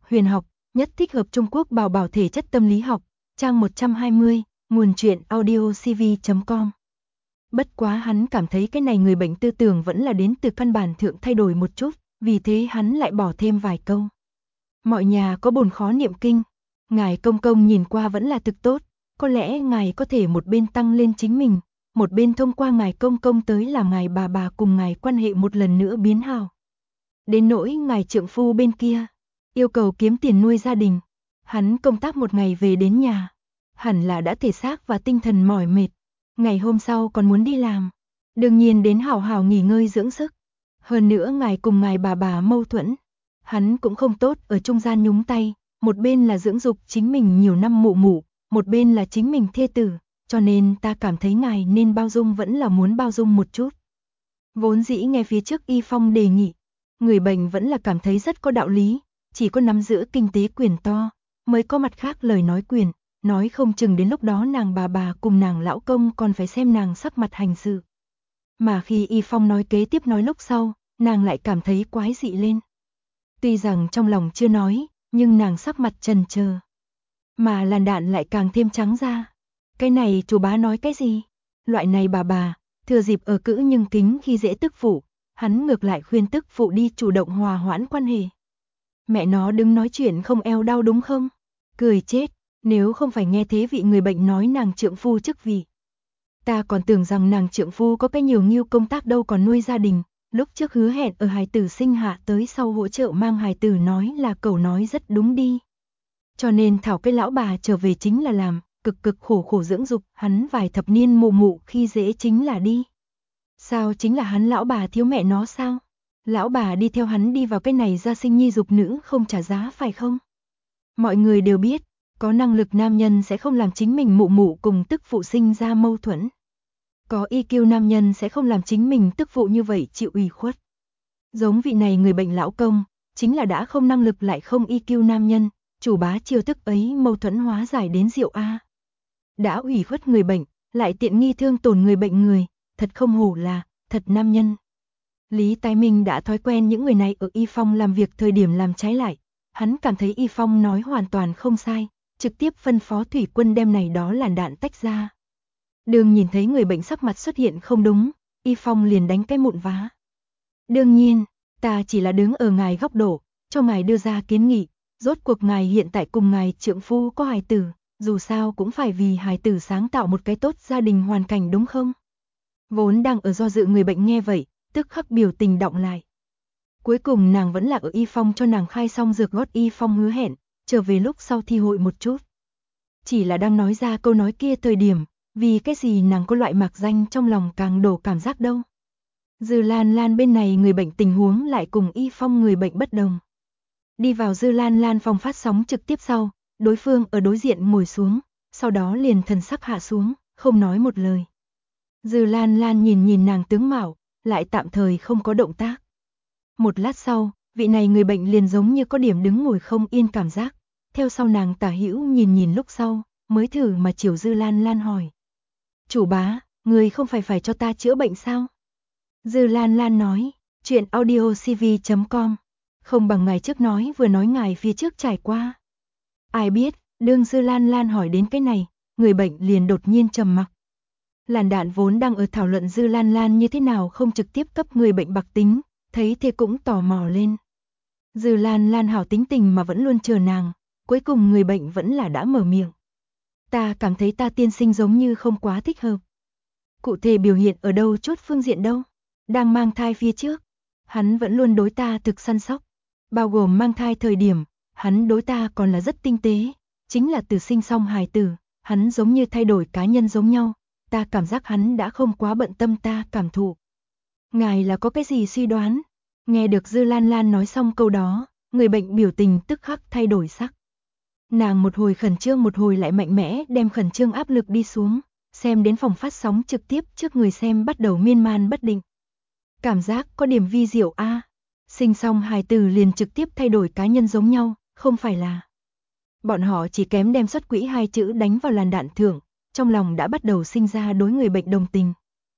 huyền học, nhất thích hợp Trung Quốc bảo bảo thể chất tâm lý học, trang 120, nguồn truyện audiocv.com. Bất quá hắn cảm thấy cái này người bệnh tư tưởng vẫn là đến từ căn bản thượng thay đổi một chút, vì thế hắn lại bỏ thêm vài câu. Mọi nhà có bồn khó niệm kinh, ngài công công nhìn qua vẫn là thực tốt, có lẽ ngài có thể một bên tăng lên chính mình, một bên thông qua ngài công công tới làm ngài bà cùng ngài quan hệ một lần nữa biến hảo. Đến nỗi ngài trượng phu bên kia, yêu cầu kiếm tiền nuôi gia đình, hắn công tác một ngày về đến nhà, hẳn là đã thể xác và tinh thần mỏi mệt, ngày hôm sau còn muốn đi làm, đương nhiên đến hảo hảo nghỉ ngơi dưỡng sức. Hơn nữa ngài cùng ngài bà mâu thuẫn, hắn cũng không tốt ở trung gian nhúng tay, một bên là dưỡng dục chính mình nhiều năm mụ mụ, một bên là chính mình thê tử, cho nên ta cảm thấy ngài nên bao dung vẫn là muốn bao dung một chút. Vốn dĩ nghe phía trước Y Phong đề nghị, người bệnh vẫn là cảm thấy rất có đạo lý, chỉ có nắm giữ kinh tế quyền to, mới có mặt khác lời nói quyền, nói không chừng đến lúc đó nàng bà cùng nàng lão công còn phải xem nàng sắc mặt hành sự. Mà khi Y Phong nói kế tiếp nói lúc sau, nàng lại cảm thấy quái dị lên. Tuy rằng trong lòng chưa nói, nhưng nàng sắc mặt chần chờ. Mà làn đạn lại càng thêm trắng ra. Cái này chủ bá nói cái gì? Loại này bà, thừa dịp ở cữ nhưng kính khi dễ tức phụ, hắn ngược lại khuyên tức phụ đi chủ động hòa hoãn quan hệ. Mẹ nó đứng nói chuyện không eo đau đúng không? Cười chết, nếu không phải nghe thế vị người bệnh nói nàng trượng phu chức vị. Ta còn tưởng rằng nàng trượng phu có cái nhiều nghiêu công tác đâu còn nuôi gia đình, lúc trước hứa hẹn ở hài tử sinh hạ tới sau hỗ trợ mang hài tử nói là cậu nói rất đúng đi. Cho nên thảo cái lão bà trở về chính là làm, cực khổ dưỡng dục, hắn vài thập niên mụ khi dễ chính là đi. Sao chính là hắn lão bà thiếu mẹ nó sao? Lão bà đi theo hắn đi vào cái này gia sinh nhi dục nữ không trả giá phải không? Mọi người đều biết, có năng lực nam nhân sẽ không làm chính mình mụ cùng tức phụ sinh ra mâu thuẫn. Có EQ nam nhân sẽ không làm chính mình tức phụ như vậy chịu ủy khuất. Giống vị này người bệnh lão công, chính là đã không năng lực lại không EQ nam nhân, chủ bá chiêu thức ấy mâu thuẫn hóa giải đến diệu A. Đã ủy khuất người bệnh, lại tiện nghi thương tổn người bệnh người, thật không hổ là, thật nam nhân. Lý Tái Minh đã thói quen những người này ở Y Phong làm việc thời điểm làm trái lại. Hắn cảm thấy Y Phong nói hoàn toàn không sai, trực tiếp phân phó thủy quân đem này đó làn đạn tách ra. Đường nhìn thấy người bệnh sắc mặt xuất hiện không đúng, Y Phong liền đánh cái mụn vá. Đương nhiên, ta chỉ là đứng ở ngài góc độ, cho ngài đưa ra kiến nghị, rốt cuộc ngài hiện tại cùng ngài trượng phu có hài tử, dù sao cũng phải vì hài tử sáng tạo một cái tốt gia đình hoàn cảnh đúng không? Vốn đang ở do dự người bệnh nghe vậy, tức khắc biểu tình động lại. Cuối cùng nàng vẫn là ở Y Phong cho nàng khai xong dược gót Y Phong hứa hẹn, trở về lúc sau thi hội một chút. Chỉ là đang nói ra câu nói kia thời điểm, vì cái gì nàng có loại mạc danh trong lòng càng đổ cảm giác đâu. Dư Lan bên này người bệnh tình huống lại cùng Y Phong người bệnh bất đồng. Đi vào Dư Lan phòng phát sóng trực tiếp sau, đối phương ở đối diện ngồi xuống, sau đó liền thần sắc hạ xuống, không nói một lời. Dư Lan nhìn nàng tướng mạo, lại tạm thời không có động tác. Một lát sau, vị này người bệnh liền giống như có điểm đứng ngồi không yên cảm giác, theo sau nàng tả hữu nhìn lúc sau, mới thử mà chiều Dư Lan hỏi. Chủ bá, người không phải cho ta chữa bệnh sao? Dư Lan nói, chuyện audiocv.com, không bằng ngày trước nói vừa nói ngài phía trước trải qua. Ai biết, đương Dư Lan hỏi đến cái này, người bệnh liền đột nhiên trầm mặc. Làn đạn vốn đang ở thảo luận Dư Lan như thế nào không trực tiếp cấp người bệnh bạc tính, thấy thế cũng tò mò lên. Dư Lan hảo tính tình mà vẫn luôn chờ nàng, cuối cùng người bệnh vẫn là đã mở miệng. Ta cảm thấy ta tiên sinh giống như không quá thích hợp. Cụ thể biểu hiện ở đâu chốt phương diện đâu? Đang mang thai phía trước, hắn vẫn luôn đối ta thực săn sóc. Bao gồm mang thai thời điểm, hắn đối ta còn là rất tinh tế. Chính là từ sinh xong hài tử, hắn giống như thay đổi cá nhân giống nhau. Ta cảm giác hắn đã không quá bận tâm ta cảm thụ. Ngài là có cái gì suy đoán? Nghe được Dư Lan nói xong câu đó, người bệnh biểu tình tức khắc thay đổi sắc. Nàng một hồi khẩn trương một hồi lại mạnh mẽ đem khẩn trương áp lực đi xuống, xem đến phòng phát sóng trực tiếp trước người xem bắt đầu miên man bất định. Cảm giác có điểm vi diệu a. Sinh xong hài tử liền trực tiếp thay đổi cá nhân giống nhau, không phải là. Bọn họ chỉ kém đem xuất quỹ hai chữ đánh vào làn đạn thưởng, trong lòng đã bắt đầu sinh ra đối người bệnh đồng tình.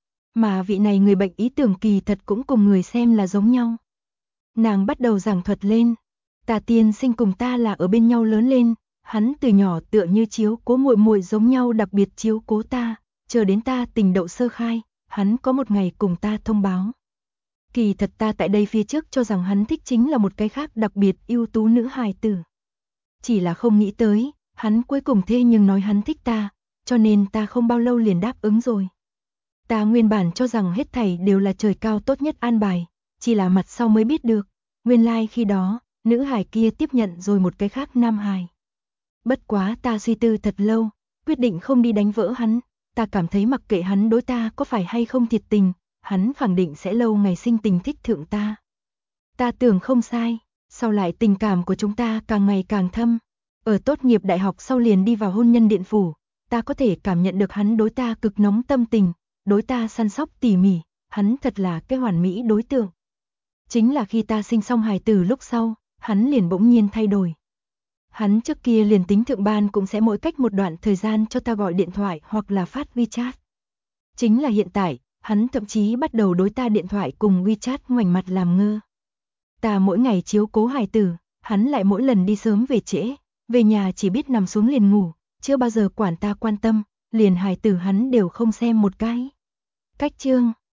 Mà vị này người bệnh ý tưởng kỳ thật cũng cùng người xem là giống nhau. Nàng bắt đầu giảng thuật lên, Tà tiên sinh cùng ta là ở bên nhau lớn lên, hắn từ nhỏ tựa như chiếu cố muội muội giống nhau đặc biệt chiếu cố ta, chờ đến ta tình đậu sơ khai, hắn có một ngày cùng ta thông báo. Kỳ thật ta tại đây phía trước cho rằng hắn thích chính là một cái khác đặc biệt ưu tú nữ hài tử. Chỉ là không nghĩ tới, hắn cuối cùng thế nhưng nói hắn thích ta, cho nên ta không bao lâu liền đáp ứng rồi. Ta nguyên bản cho rằng hết thảy đều là trời cao tốt nhất an bài, chỉ là mặt sau mới biết được, nguyên lai khi đó, nữ hài kia tiếp nhận rồi một cái khác nam hài. Bất quá ta suy tư thật lâu, quyết định không đi đánh vỡ hắn, ta cảm thấy mặc kệ hắn đối ta có phải hay không thiệt tình, hắn khẳng định sẽ lâu ngày sinh tình thích thượng ta. Ta tưởng không sai, sau lại tình cảm của chúng ta càng ngày càng thâm. Ở tốt nghiệp đại học sau liền đi vào hôn nhân điện phủ, ta có thể cảm nhận được hắn đối ta cực nóng tâm tình, đối ta săn sóc tỉ mỉ, hắn thật là cái hoàn mỹ đối tượng. Chính là khi ta sinh xong hài tử lúc sau, hắn liền bỗng nhiên thay đổi. Hắn trước kia liền tính thượng ban cũng sẽ mỗi cách một đoạn thời gian cho ta gọi điện thoại hoặc là phát WeChat. Chính là hiện tại, hắn thậm chí bắt đầu đối ta điện thoại cùng WeChat ngoảnh mặt làm ngơ. Ta mỗi ngày chiếu cố hài tử, hắn lại mỗi lần đi sớm về trễ, về nhà chỉ biết nằm xuống liền ngủ, chưa bao giờ quản ta quan tâm, liền hài tử hắn đều không xem một cái. Cách chương